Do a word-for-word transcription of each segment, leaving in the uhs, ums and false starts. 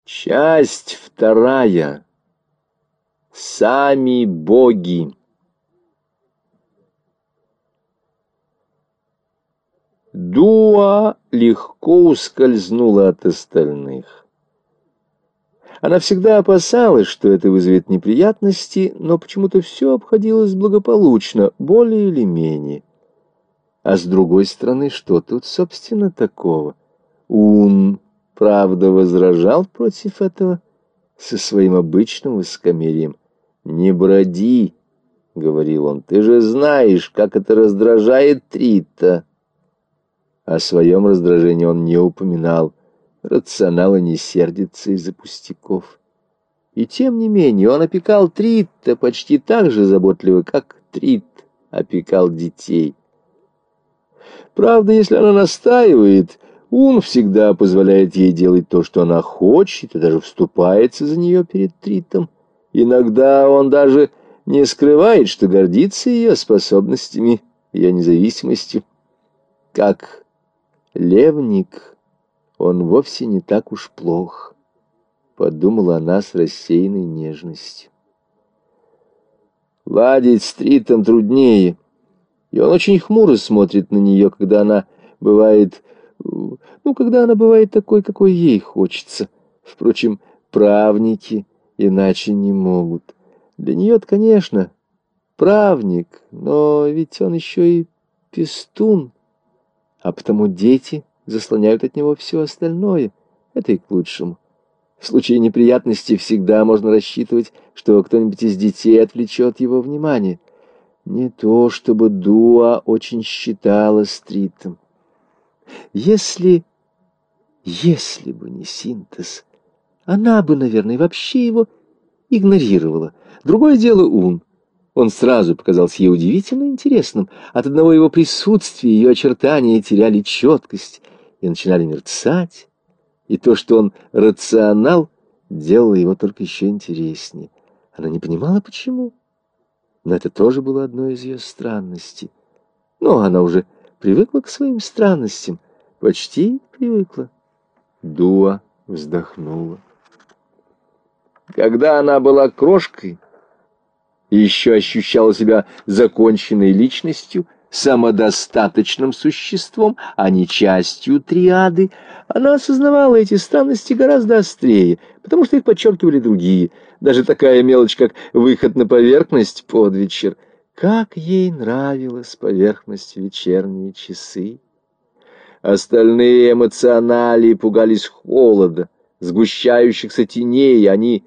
Часть вторая. Сами боги. Дуа легко ускользнула от остальных. Она всегда опасалась, что это вызовет неприятности, но почему-то все обходилось благополучно, более или менее. А с другой стороны, что тут, собственно, такого? Ун, правда, возражал против этого со своим обычным высокомерием. «Не броди», — говорил он, — «ты же знаешь, как это раздражает Трита». О своем раздражении он не упоминал. Рационала не сердится из-за пустяков. И тем не менее он опекал Трита почти так же заботливо, как Трит опекал детей. Правда, если она настаивает, он всегда позволяет ей делать то, что она хочет, и даже вступается за нее перед Тритом. Иногда он даже не скрывает, что гордится ее способностями, ее независимостью. Как левник он вовсе не так уж плох, подумала она с рассеянной нежностью. Ладить с Тритом труднее, и он очень хмуро смотрит на нее, когда она бывает, ну, когда она бывает такой, какой ей хочется. Впрочем, правники иначе не могут. Для нее-то, конечно, правник, но ведь он еще и пестун, а потому дети заслоняют от него все остальное. Это и к лучшему. В случае неприятностей всегда можно рассчитывать, что кто-нибудь из детей отвлечет его внимание. Не то чтобы Дуа очень считала Стритом. Если... если бы не синтез, она бы, наверное, вообще его игнорировала. Другое дело Ун. Он сразу показался ей удивительно интересным. От одного его присутствия ее очертания теряли четкость и начинали мерцать. И то, что он рационал, делало его только еще интереснее. Она не понимала, почему. Но это тоже было одной из ее странностей. Но она уже привыкла к своим странностям. Почти привыкла. Дуа вздохнула. Когда она была крошкой и еще ощущала себя законченной личностью, самодостаточным существом, а не частью триады, она осознавала эти странности гораздо острее, потому что их подчеркивали другие. Даже такая мелочь, как выход на поверхность под вечер. Как ей нравилась поверхность в вечерние часы. Остальные эмоционали пугались холода, сгущающихся теней, они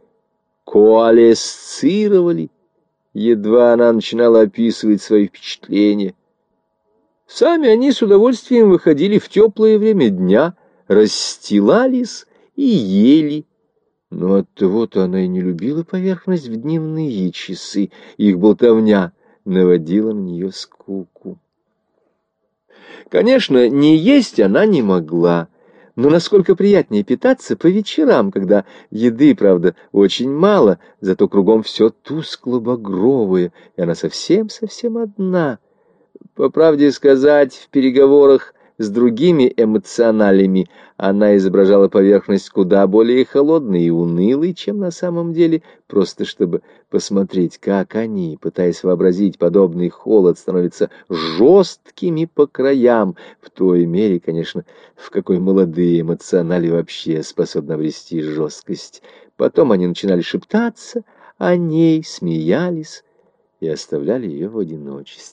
коалесцировали, едва она начинала описывать свои впечатления. Сами они с удовольствием выходили в теплое время дня, расстилались и ели. Но оттого-то она и не любила поверхность в дневные часы, их болтовня наводила на нее скуку. Конечно, не есть она не могла, но насколько приятнее питаться по вечерам, когда еды, правда, очень мало, зато кругом все тускло-багровое, и она совсем-совсем одна. По правде сказать, в переговорах с другими эмоционалями она изображала поверхность куда более холодной и унылой, чем на самом деле, просто чтобы посмотреть, как они, пытаясь вообразить подобный холод, становятся жесткими по краям, в той мере, конечно, в какой молодые эмоционали вообще способны обрести жесткость. Потом они начинали шептаться о ней, смеялись и оставляли ее в одиночестве.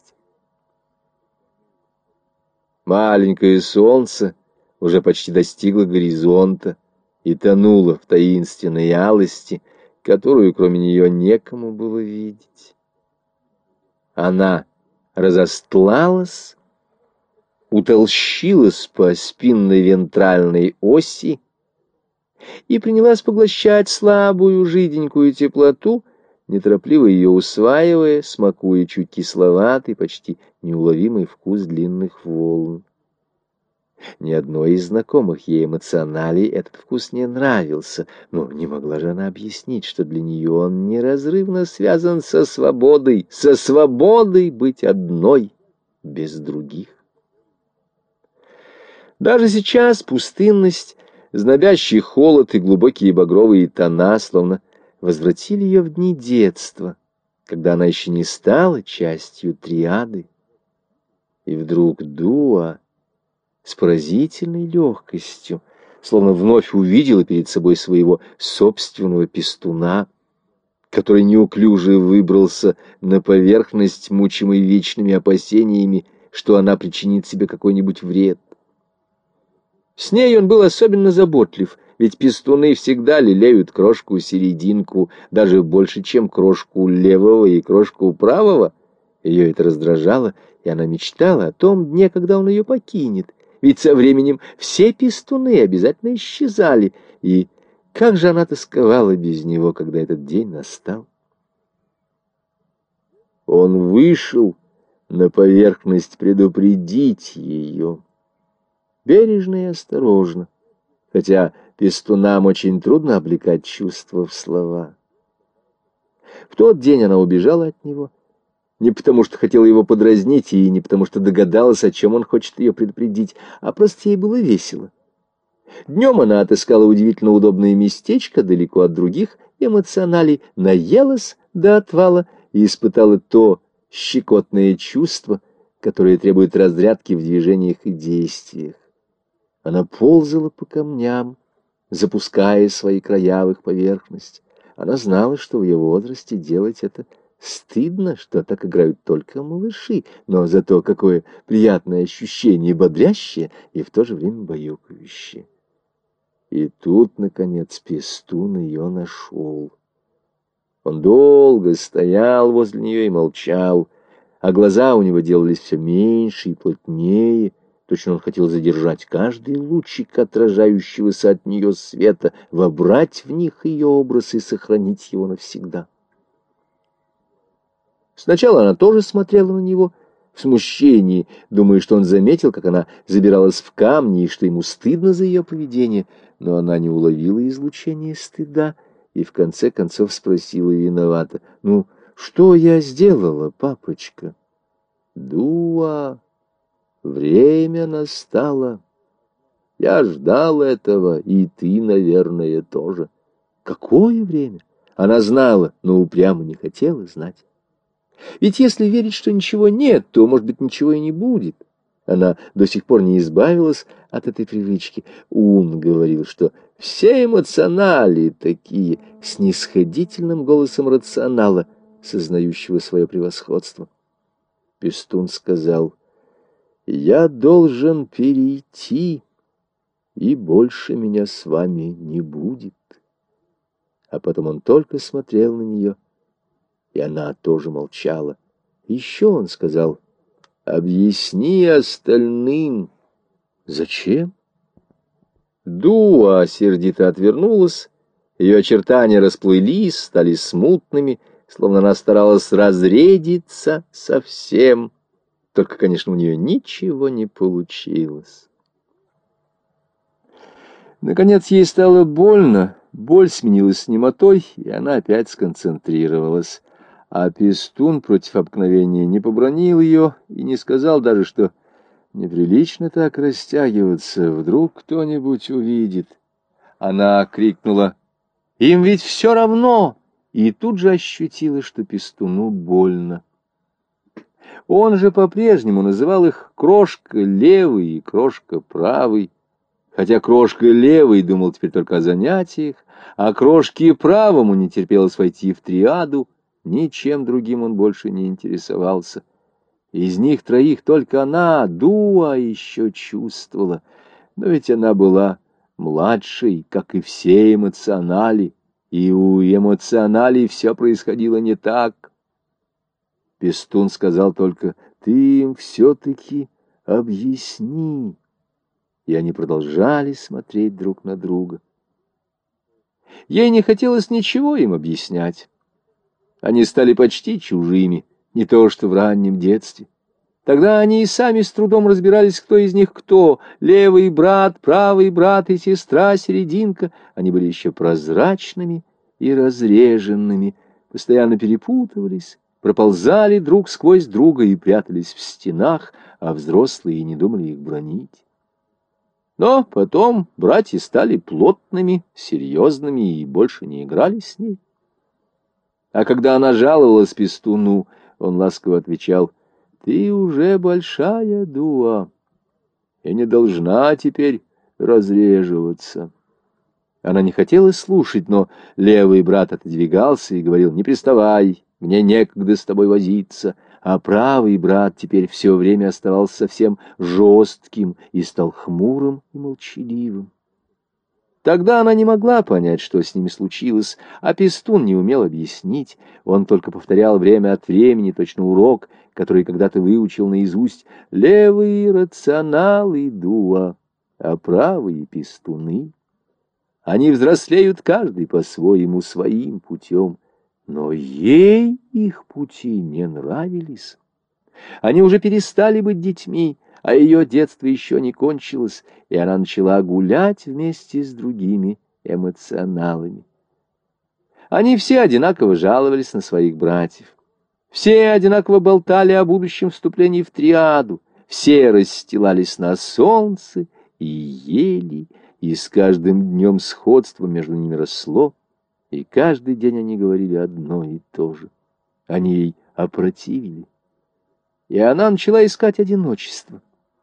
Маленькое солнце уже почти достигло горизонта и тонуло в таинственной алости, которую кроме нее некому было видеть. Она разостлалась, утолщилась по спинной вентральной оси и принялась поглощать слабую жиденькую теплоту, неторопливо ее усваивая, смакуя чуть кисловатый, почти неуловимый вкус длинных волн. Ни одной из знакомых ей эмоционалей этот вкус не нравился, но не могла же она объяснить, что для нее он неразрывно связан со свободой, со свободой быть одной, без других. Даже сейчас пустынность Знобящий холод и глубокие багровые тона словно возвратили ее в дни детства, когда она еще не стала частью триады. И вдруг Дуа с поразительной легкостью словно вновь увидела перед собой своего собственного пестуна, который неуклюже выбрался на поверхность, мучимый вечными опасениями, что она причинит себе какой-нибудь вред. С ней он был особенно заботлив, ведь пестуны всегда лелеют крошку-серединку, даже больше, чем крошку левого и крошку правого. Ее это раздражало, и она мечтала о том дне, когда он ее покинет. Ведь со временем все пестуны обязательно исчезали, и как же она тосковала без него, когда этот день настал. Он вышел на поверхность предупредить ее, бережно и осторожно, хотя пестунам очень трудно облекать чувства в слова. В тот день она убежала от него, не потому что хотела его подразнить и не потому что догадалась, о чем он хочет ее предупредить, а просто ей было весело. Днем она отыскала удивительно удобное местечко далеко от других эмоционалей, наелась до отвала и испытала то щекотное чувство, которое требует разрядки в движениях и действиях. Она ползала по камням, запуская свои края в их поверхность. Она знала, что в ее возрасте делать это стыдно, что так играют только малыши, но зато какое приятное ощущение, бодрящее и в то же время баюкающее. И тут, наконец, пестун ее нашел. Он долго стоял возле нее и молчал, а глаза у него делались все меньше и плотнее. Точно он хотел задержать каждый лучик отражающегося от нее света, вобрать в них ее образ и сохранить его навсегда. Сначала она тоже смотрела на него в смущении, думая, что он заметил, как она забиралась в камни и что ему стыдно за ее поведение, но она не уловила излучения стыда и в конце концов спросила виновато: «Ну, что я сделала, папочка?» «Дуа, время настало. Я ждал этого, и ты, наверное, тоже». Какое время? Она знала, но упрямо не хотела знать. Ведь если верить, что ничего нет, то, может быть, ничего и не будет. Она до сих пор не избавилась от этой привычки. Ум говорил, что все эмоционали такие, снисходительным голосом рационала, сознающего свое превосходство. Пестун сказал: «Я должен перейти, и больше меня с вами не будет». А потом он только смотрел на нее, и она тоже молчала. Еще он сказал: «Объясни остальным». «Зачем?» Дуа сердито отвернулась, ее очертания расплылись, стали смутными, словно она старалась разрядиться совсем. Только, конечно, у нее ничего не получилось. Наконец ей стало больно, боль сменилась немотой, и она опять сконцентрировалась. А пестун против обыкновения не побранил ее и не сказал даже, что неприлично так растягиваться, вдруг кто-нибудь увидит. Она крикнула: «Им ведь все равно!» И тут же ощутила, что пестуну больно. Он же по-прежнему называл их крошка левый и крошка правый, хотя крошка левый думал теперь только о занятиях, а крошке правому не терпелось войти в триаду, ничем другим он больше не интересовался. Из них троих только она, Дуа, еще чувствовала, но ведь она была младшей, как и все эмоционали, и у эмоционалей все происходило не так. Пестун сказал только: «Ты им все-таки объясни». И они продолжали смотреть друг на друга. Ей не хотелось ничего им объяснять. Они стали почти чужими, не то что в раннем детстве. Тогда они и сами с трудом разбирались, кто из них кто. Левый брат, правый брат и сестра-серединка. Они были еще прозрачными и разреженными, постоянно перепутывались, проползали друг сквозь друга и прятались в стенах, а взрослые не думали их бранить. Но потом братья стали плотными, серьезными и больше не играли с ней. А когда она жаловалась Пестуну, он ласково отвечал: «Ты уже большая дуа и не должна теперь разреживаться». Она не хотела слушать, но левый брат отодвигался и говорил: «Не приставай, мне некогда с тобой возиться». А правый брат теперь все время оставался совсем жестким и стал хмурым и молчаливым. Тогда она не могла понять, что с ними случилось, а Пестун не умел объяснить. Он только повторял время от времени точно урок, который когда-то выучил наизусть: «Левые рационалы дуа, а правые пестуны». Они взрослеют каждый по-своему, своим путем, но ей их пути не нравились. Они уже перестали быть детьми, а ее детство еще не кончилось, и она начала гулять вместе с другими эмоционалами. Они все одинаково жаловались на своих братьев. Все одинаково болтали о будущем вступлении в триаду, все расстилались на солнце и ели, и с каждым днем сходство между ними росло, и каждый день они говорили одно и то же. Они ей опротивили, и она начала искать одиночество.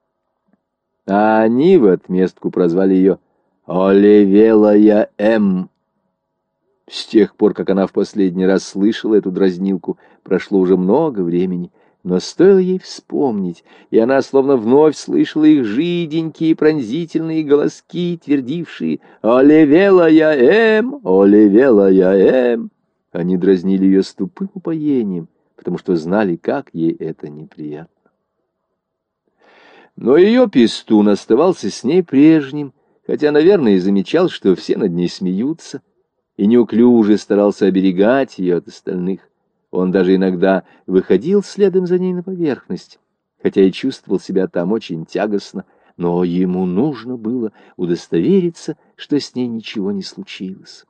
А они в отместку прозвали ее «Оливелая М». С тех пор, как она в последний раз слышала эту дразнилку, прошло уже много времени, но стоило ей вспомнить, и она словно вновь слышала их жиденькие пронзительные голоски, твердившие «Оливелая М! Оливелая М!». Они дразнили ее с тупым упоением, потому что знали, как ей это неприятно. Но ее пестун оставался с ней прежним, хотя, наверное, и замечал, что все над ней смеются, и неуклюже старался оберегать ее от остальных. Он даже иногда выходил следом за ней на поверхность, хотя и чувствовал себя там очень тягостно, но ему нужно было удостовериться, что с ней ничего не случилось.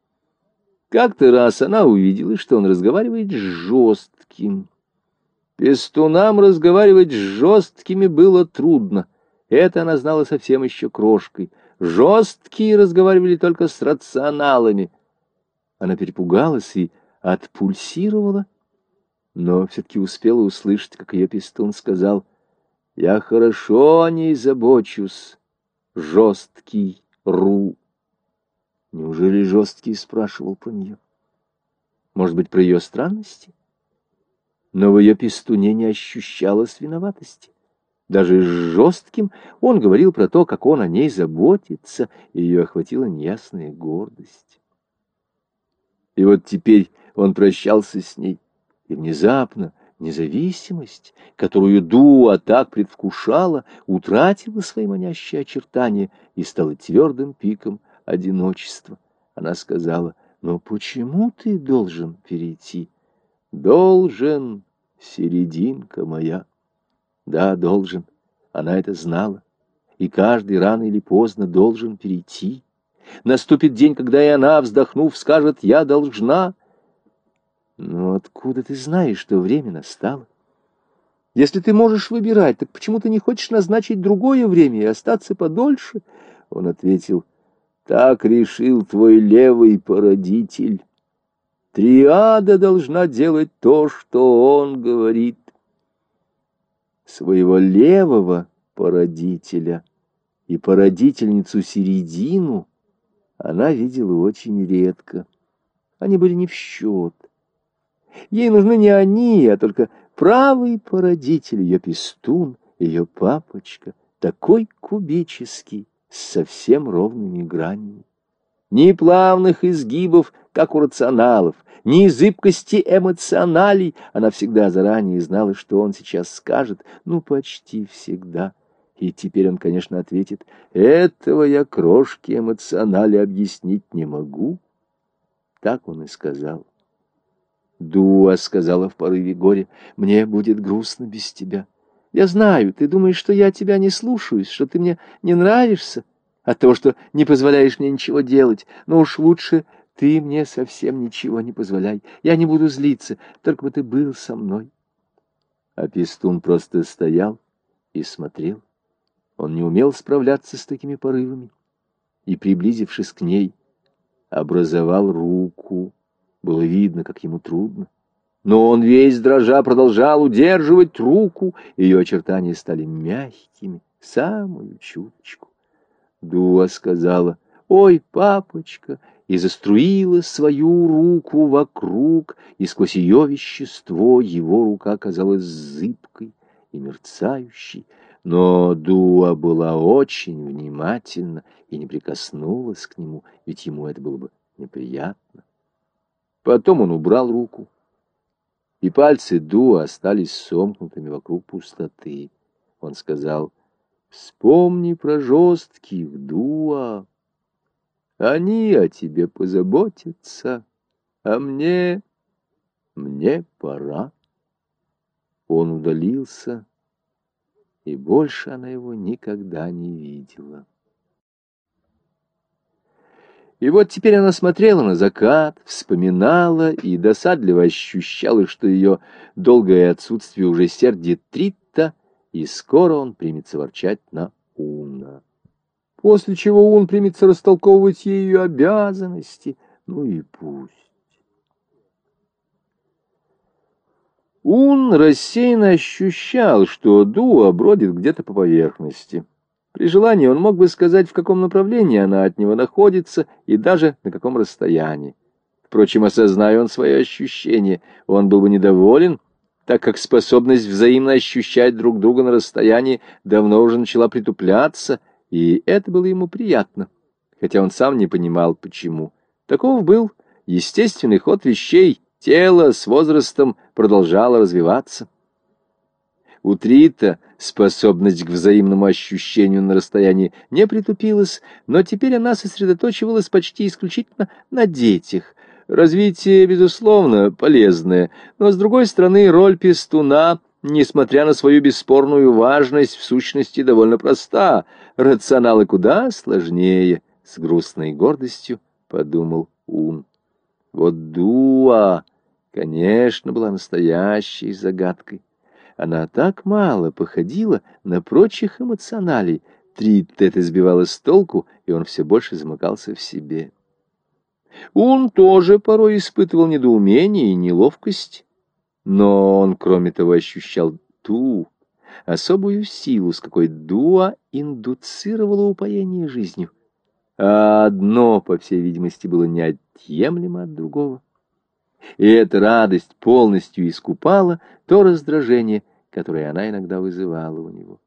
Как-то раз она увидела, что он разговаривает с жестким. Пестунам разговаривать с жесткими было трудно. Это она знала совсем еще крошкой. Жесткие разговаривали только с рационалами. Она перепугалась и отпульсировала, но все-таки успела услышать, как ее пестун сказал: «Я хорошо о ней забочусь, жесткий ру». Неужели жесткий спрашивал про нее? Может быть, про ее странности? Но в ее пестуне не ощущалось виноватости. Даже с жестким он говорил про то, как он о ней заботится, и ее охватила неясная гордость. И вот теперь он прощался с ней, и внезапно независимость, которую Дуа так предвкушала, утратила свои манящие очертания и стала твердым пиком одиночества. Она сказала: «Но почему ты должен перейти?» «Должен, серединка моя». Да, должен. Она это знала. И каждый рано или поздно должен перейти. Наступит день, когда и она, вздохнув, скажет: «Я должна». Но откуда ты знаешь, что время настало? Если ты можешь выбирать, так почему ты не хочешь назначить другое время и остаться подольше? Он ответил: «Так решил твой левый породитель. Триада должна делать то, что он говорит». Своего левого породителя и породительницу середину она видела очень редко. Они были не в счет. Ей нужны не они, а только правый породитель, ее пестун, ее папочка, такой кубический, с совсем ровными гранями. Ни плавных изгибов, как у рационалов, ни зыбкости эмоционалей. Она всегда заранее знала, что он сейчас скажет, ну, почти всегда. И теперь он, конечно, ответит: «Этого я крошки эмоционали объяснить не могу». Так он и сказал. Дуа сказала в порыве горя: «Мне будет грустно без тебя. Я знаю, ты думаешь, что я тебя не слушаюсь, что ты мне не нравишься, от того, что не позволяешь мне ничего делать. Но уж лучше ты мне совсем ничего не позволяй. Я не буду злиться, только бы ты был со мной». А пестун просто стоял и смотрел. Он не умел справляться с такими порывами и, приблизившись к ней, образовал руку. Было видно, как ему трудно. Но он весь дрожа продолжал удерживать руку, ее очертания стали мягкими, самую чуточку. Дуа сказала: «Ой, папочка!» и заструила свою руку вокруг, и сквозь ее вещество его рука казалась зыбкой и мерцающей. Но Дуа была очень внимательна и не прикоснулась к нему, ведь ему это было бы неприятно. Потом он убрал руку, и пальцы Дуа остались сомкнутыми вокруг пустоты. Он сказал: «Вспомни про жестких, Дуа. Они о тебе позаботятся, а мне... мне пора». Он удалился, и больше она его никогда не видела. И вот теперь она смотрела на закат, вспоминала и досадливо ощущала, что ее долгое отсутствие уже сердит Тритта, и скоро он примется ворчать на Уна. После чего он примется растолковывать ей ее обязанности. Ну и пусть. Ун рассеянно ощущал, что Дуа бродит где-то по поверхности. При желании он мог бы сказать, в каком направлении она от него находится и даже на каком расстоянии. Впрочем, осозная он свои ощущения, он был бы недоволен, так как способность взаимно ощущать друг друга на расстоянии давно уже начала притупляться, и это было ему приятно, хотя он сам не понимал, почему. Таков был естественный ход вещей, тело с возрастом продолжало развиваться. У Трита способность к взаимному ощущению на расстоянии не притупилась, но теперь она сосредоточивалась почти исключительно на детях. Развитие, безусловно, полезное, но, с другой стороны, роль пестуна, несмотря на свою бесспорную важность, в сущности довольно проста. Рационалы куда сложнее, с грустной гордостью подумал Ун. Вот Дуа, конечно, была настоящей загадкой. Она так мало походила на прочих эмоционалей. Трит это сбивало с толку, и он все больше замыкался в себе. Он тоже порой испытывал недоумение и неловкость, но он, кроме того, ощущал ту особую силу, с какой Дуа индуцировала упоение жизнью. А одно, по всей видимости, было неотъемлемо от другого. И эта радость полностью искупала то раздражение, которое она иногда вызывала у него.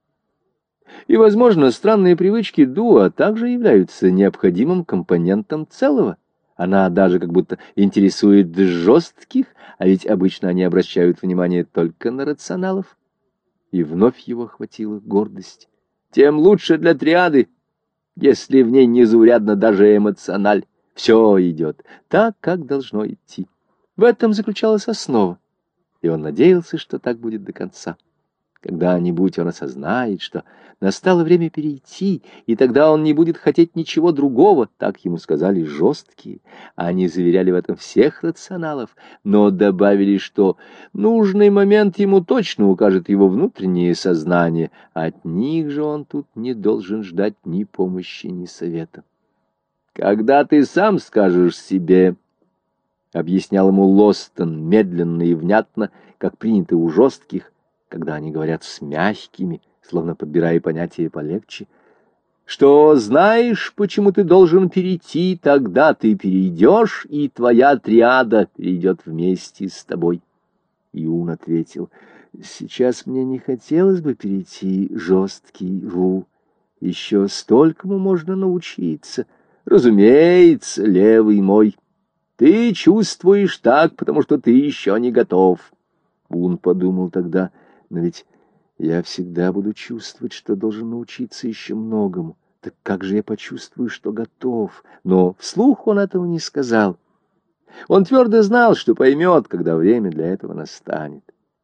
И, возможно, странные привычки Дуа также являются необходимым компонентом целого. Она даже как будто интересует жестких, а ведь обычно они обращают внимание только на рационалов. И вновь его охватила гордость. Тем лучше для триады, если в ней незаурядна даже эмоциональ. Все идет так, как должно идти. В этом заключалась основа, и он надеялся, что так будет до конца. Когда-нибудь он осознает, что настало время перейти, и тогда он не будет хотеть ничего другого, так ему сказали жесткие. Они заверяли в этом всех рационалов, но добавили, что нужный момент ему точно укажет его внутреннее сознание. От них же он тут не должен ждать ни помощи, ни совета. «Когда ты сам скажешь себе...» — объяснял ему Лостон медленно и внятно, как принято у жестких, когда они говорят с мягкими, словно подбирая понятия полегче, что знаешь, почему ты должен перейти, тогда ты перейдешь, и твоя триада перейдет вместе с тобой. И он ответил: сейчас мне не хотелось бы перейти, жесткий Ру. Еще столькому можно научиться. Разумеется, левый мой. Ты чувствуешь так, потому что ты еще не готов. Он подумал тогда: но ведь я всегда буду чувствовать, что должен научиться еще многому. Так как же я почувствую, что готов? Но вслух он этого не сказал. Он твердо знал, что поймет, когда время для этого настанет.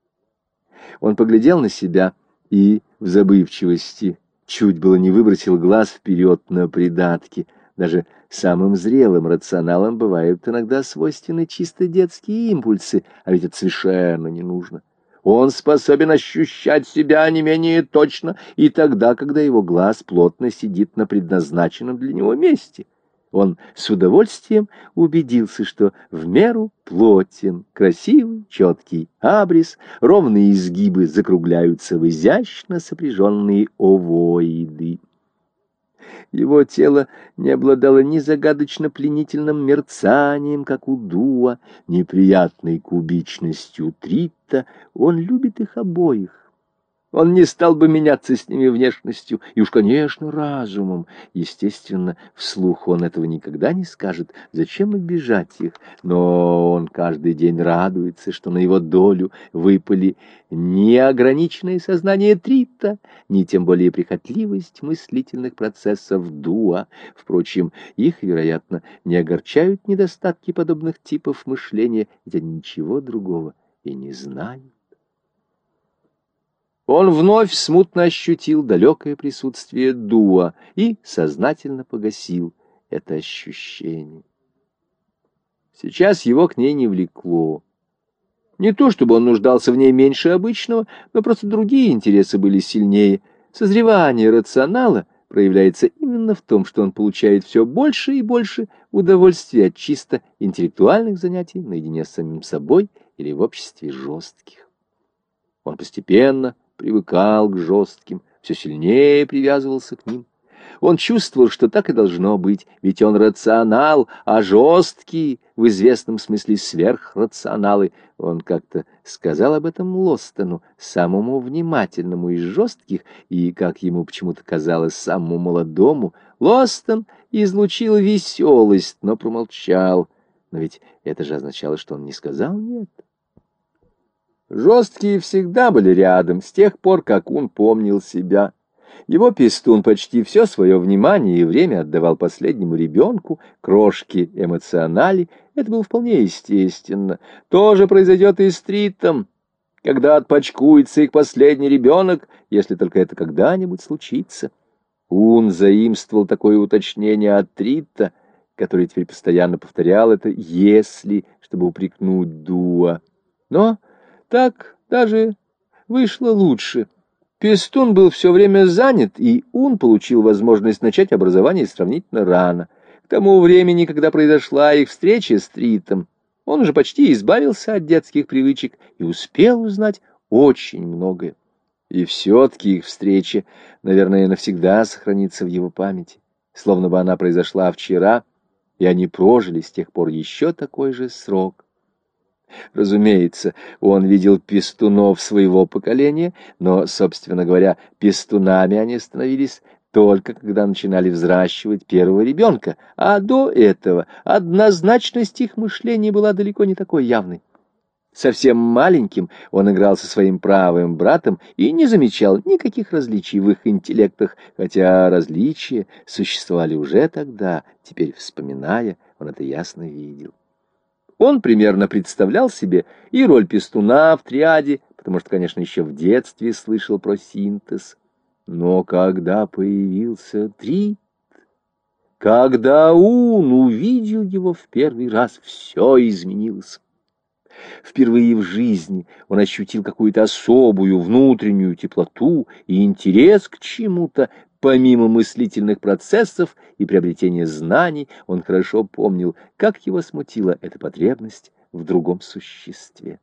Он поглядел на себя и в забывчивости чуть было не выбросил глаз вперед на придатки. Даже самым зрелым рационалам бывают иногда свойственны чисто детские импульсы, а ведь это совершенно не нужно. Он способен ощущать себя не менее точно и тогда, когда его глаз плотно сидит на предназначенном для него месте. Он с удовольствием убедился, что в меру плотен, красивый, четкий абрис, ровные изгибы закругляются в изящно сопряженные овоиды. Его тело не обладало ни загадочно-пленительным мерцанием, как у дуа, ни приятной кубичностью трита. Он любит их обоих. Он не стал бы меняться с ними внешностью, и уж, конечно, разумом. Естественно, вслух он этого никогда не скажет. Зачем обижать их? Но он каждый день радуется, что на его долю выпали ни ограниченное сознание трита, ни тем более прихотливость мыслительных процессов дуа. Впрочем, их, вероятно, не огорчают недостатки подобных типов мышления, ведь они ничего другого и не знают. Он вновь смутно ощутил далекое присутствие дуа и сознательно погасил это ощущение. Сейчас его к ней не влекло. Не то чтобы он нуждался в ней меньше обычного, но просто другие интересы были сильнее. Созревание рационала проявляется именно в том, что он получает все больше и больше удовольствия от чисто интеллектуальных занятий наедине с самим собой или в обществе жестких. Он постепенно привыкал к жестким, все сильнее привязывался к ним. Он чувствовал, что так и должно быть, ведь он рационал, а жесткие, в известном смысле сверхрационалы. Он как-то сказал об этом Лостону, самому внимательному из жестких, и, как ему почему-то казалось, самому молодому. Лостон излучил веселость, но промолчал. Но ведь это же означало, что он не сказал «нет». Жесткие всегда были рядом, с тех пор, как он помнил себя. Его пестун почти все свое внимание и время отдавал последнему ребенку, крошке эмоционали. Это было вполне естественно. То же произойдет и с Тритом, когда отпочкуется их последний ребенок, если только это когда-нибудь случится. Он заимствовал такое уточнение от Трита, который теперь постоянно повторял это «если», чтобы упрекнуть Дуа. Но так даже вышло лучше. Пестун был все время занят, и он получил возможность начать образование сравнительно рано. К тому времени, когда произошла их встреча с Тритом, он уже почти избавился от детских привычек и успел узнать очень многое. И все-таки их встреча, наверное, навсегда сохранится в его памяти, словно бы она произошла вчера, и они прожили с тех пор еще такой же срок. Разумеется, он видел пестунов своего поколения, но, собственно говоря, пестунами они становились только когда начинали взращивать первого ребенка, а до этого однозначность их мышления была далеко не такой явной. Совсем маленьким он играл со своим правым братом и не замечал никаких различий в их интеллектах, хотя различия существовали уже тогда, теперь, вспоминая, он это ясно видел. Он примерно представлял себе и роль пестуна в триаде, потому что, конечно, еще в детстве слышал про синтез. Но когда появился Трит, когда он увидел его в первый раз, все изменилось. Впервые в жизни он ощутил какую-то особую внутреннюю теплоту и интерес к чему-то. Помимо мыслительных процессов и приобретения знаний, он хорошо помнил, как его смутила эта потребность в другом существе.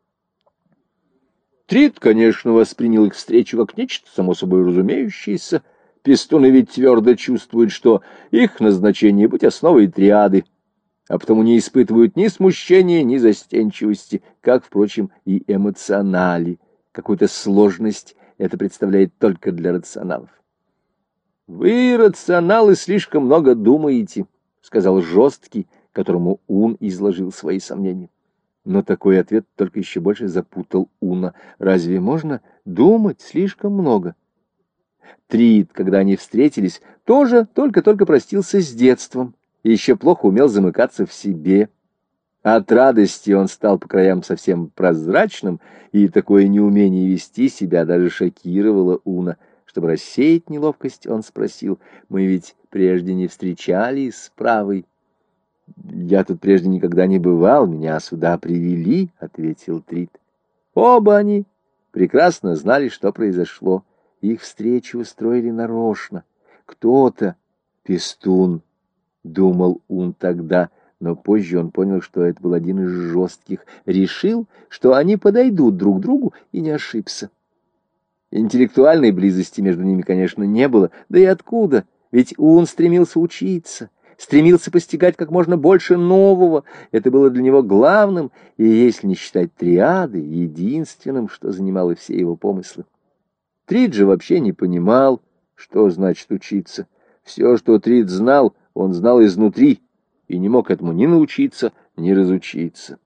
Трит, конечно, воспринял их встречу как нечто само собой разумеющееся. Пестуны ведь твердо чувствуют, что их назначение — быть основой триады, а потому не испытывают ни смущения, ни застенчивости, как, впрочем, и эмоционали. Какую-то сложность это представляет только для рационалов. «Вы, рационалы, слишком много думаете», — сказал жесткий, которому Ун изложил свои сомнения. Но такой ответ только еще больше запутал Уна. Разве можно думать слишком много? Трит, когда они встретились, тоже только-только простился с детством и еще плохо умел замыкаться в себе. От радости он стал по краям совсем прозрачным, и такое неумение вести себя даже шокировало Уна. Чтобы рассеять неловкость, он спросил: «Мы ведь прежде не встречались с правой?» «Я тут прежде никогда не бывал, меня сюда привели», — ответил Трит. Оба они прекрасно знали, что произошло. Их встречу устроили нарочно. Кто-то, Пестун, думал он тогда, но позже он понял, что это был один из жестких, решил, что они подойдут друг другу, и не ошибся. Интеллектуальной близости между ними, конечно, не было, да и откуда, ведь он стремился учиться, стремился постигать как можно больше нового, это было для него главным, и, если не считать триады, единственным, что занимало все его помыслы. Трид же вообще не понимал, что значит учиться. Все, что Трид знал, он знал изнутри, и не мог этому ни научиться, ни разучиться.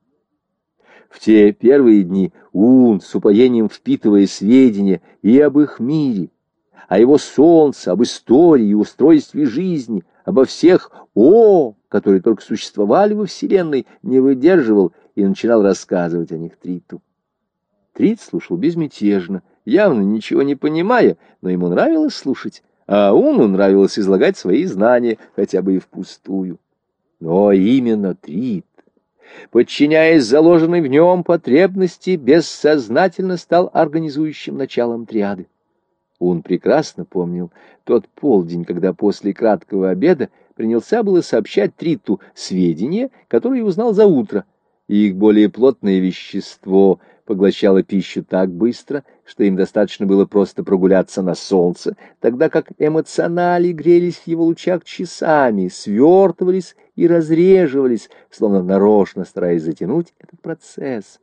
В те первые дни Ун, с упоением впитывая сведения и об их мире, о его солнце, об истории и устройстве жизни, обо всех «о», которые только существовали во Вселенной, не выдерживал и начинал рассказывать о них Триту. Трит слушал безмятежно, явно ничего не понимая, но ему нравилось слушать, а Уну нравилось излагать свои знания, хотя бы и впустую. Но именно Трит, подчиняясь заложенной в нем потребности, бессознательно стал организующим началом триады. Он прекрасно помнил тот полдень, когда после краткого обеда принялся было сообщать Триту сведения, которые узнал за утро, и их более плотное вещество поглощало пищу так быстро, что им достаточно было просто прогуляться на солнце, тогда как эмоционали грелись в его лучах часами, свертывались и разреживались, словно нарочно стараясь затянуть этот процесс.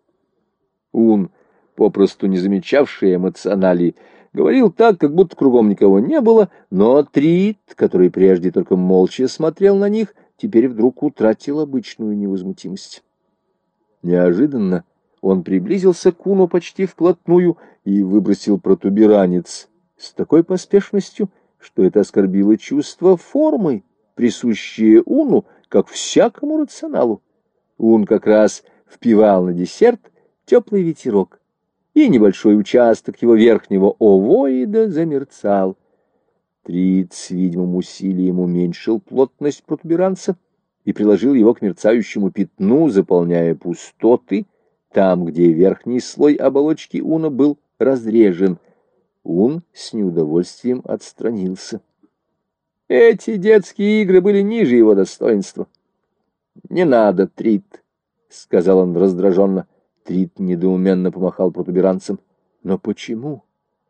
Ун, попросту не замечавший эмоционали, говорил так, как будто кругом никого не было, но Трит, который прежде только молча смотрел на них, теперь вдруг утратил обычную невозмутимость. Неожиданно он приблизился к Уну почти вплотную и выбросил протуберанец с такой поспешностью, что это оскорбило чувство формы, присущее Уну, как всякому рационалу. Ун как раз впивал на десерт теплый ветерок, и небольшой участок его верхнего овоида замерцал. Трит с видимым усилием уменьшил плотность протуберанца и приложил его к мерцающему пятну, заполняя пустоты, там, где верхний слой оболочки Уна был разрежен. Ун с неудовольствием отстранился. Эти детские игры были ниже его достоинства. «Не надо, Трит», — сказал он раздраженно. Трит недоуменно помахал протуберанцем. «Но почему?»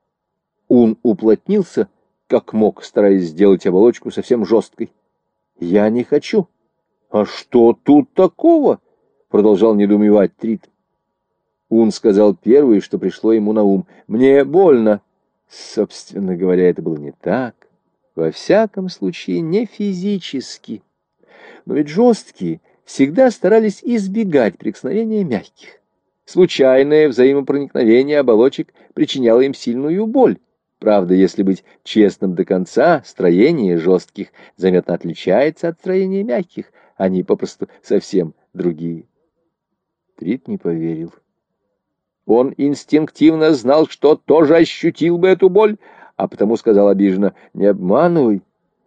Ун уплотнился, как мог, стараясь сделать оболочку совсем жесткой. «Я не хочу». «А что тут такого?» — продолжал недоумевать Трит. Ун сказал первое, что пришло ему на ум. «Мне больно». Собственно говоря, это было не так. Во всяком случае, не физически. Но ведь жесткие всегда старались избегать прикосновения мягких. Случайное взаимопроникновение оболочек причиняло им сильную боль. Правда, если быть честным до конца, строение жестких заметно отличается от строения мягких. Они попросту совсем другие. Трит не поверил. Он инстинктивно знал, что тоже ощутил бы эту боль, а потому сказал обиженно: «Не обманывай.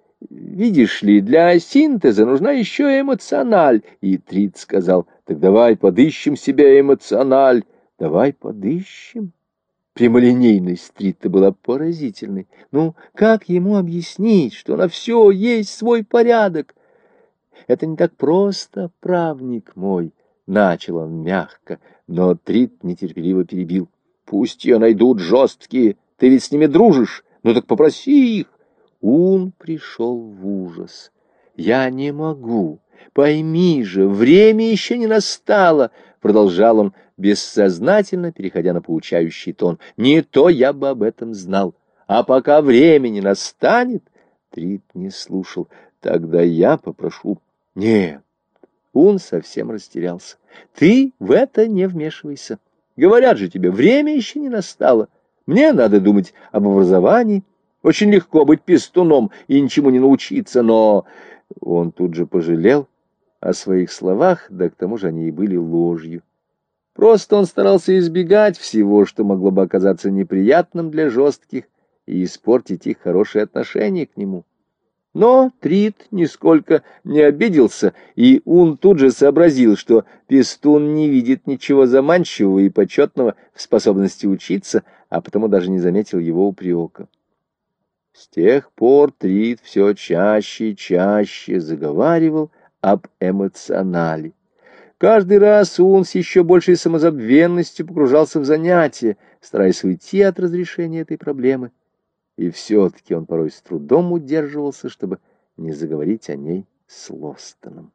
Видишь ли, для синтеза нужна еще эмоциональ». И Трит сказал: «Так давай подыщем себе эмоциональ». «Давай подыщем». Прямолинейность Трита была поразительной. Ну, как ему объяснить, что на все есть свой порядок? «Это не так просто, правник мой», — начал он мягко, но Трит нетерпеливо перебил. «Пусть ее найдут жесткие, ты ведь с ними дружишь, ну так попроси их». Ун пришел в ужас. «Я не могу, пойми же, время еще не настало», — продолжал он, бессознательно переходя на поучающий тон. «Не то я бы об этом знал, а пока времени настанет...» Трит не слушал. «Тогда я попрошу». «Нет». Он совсем растерялся. «Ты в это не вмешивайся. Говорят же тебе, время еще не настало. Мне надо думать об образовании. Очень легко быть пестуном и ничему не научиться, но...» Он тут же пожалел о своих словах, да к тому же они и были ложью. Просто он старался избегать всего, что могло бы оказаться неприятным для жестких, и испортить их хорошее отношение к нему. Но Трит нисколько не обиделся, и он тут же сообразил, что Пестун не видит ничего заманчивого и почетного в способности учиться, а потому даже не заметил его упрека. С тех пор Трит все чаще и чаще заговаривал об эмоционале. Каждый раз он с еще большей самозабвенностью погружался в занятия, стараясь уйти от разрешения этой проблемы. И все-таки он порой с трудом удерживался, чтобы не заговорить о ней с Лостоном.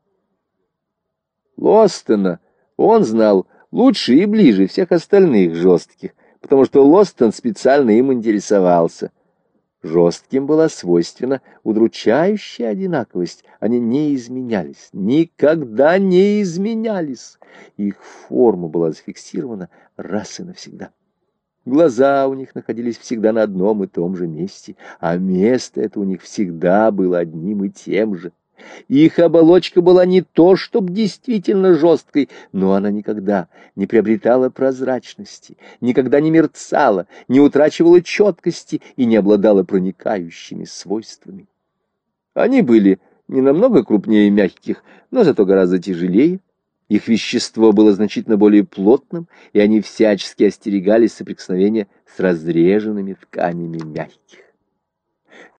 Лостона он знал лучше и ближе всех остальных жестких, потому что Лостон специально им интересовался. Жестким была свойственна удручающая одинаковость. Они не изменялись, никогда не изменялись. Их форма была зафиксирована раз и навсегда. Глаза у них находились всегда на одном и том же месте, а место это у них всегда было одним и тем же. Их оболочка была не то, чтоб действительно жесткой, но она никогда не приобретала прозрачности, никогда не мерцала, не утрачивала четкости и не обладала проникающими свойствами. Они были не намного крупнее мягких, но зато гораздо тяжелее. Их вещество было значительно более плотным, и они всячески остерегались соприкосновения с разреженными тканями мягких.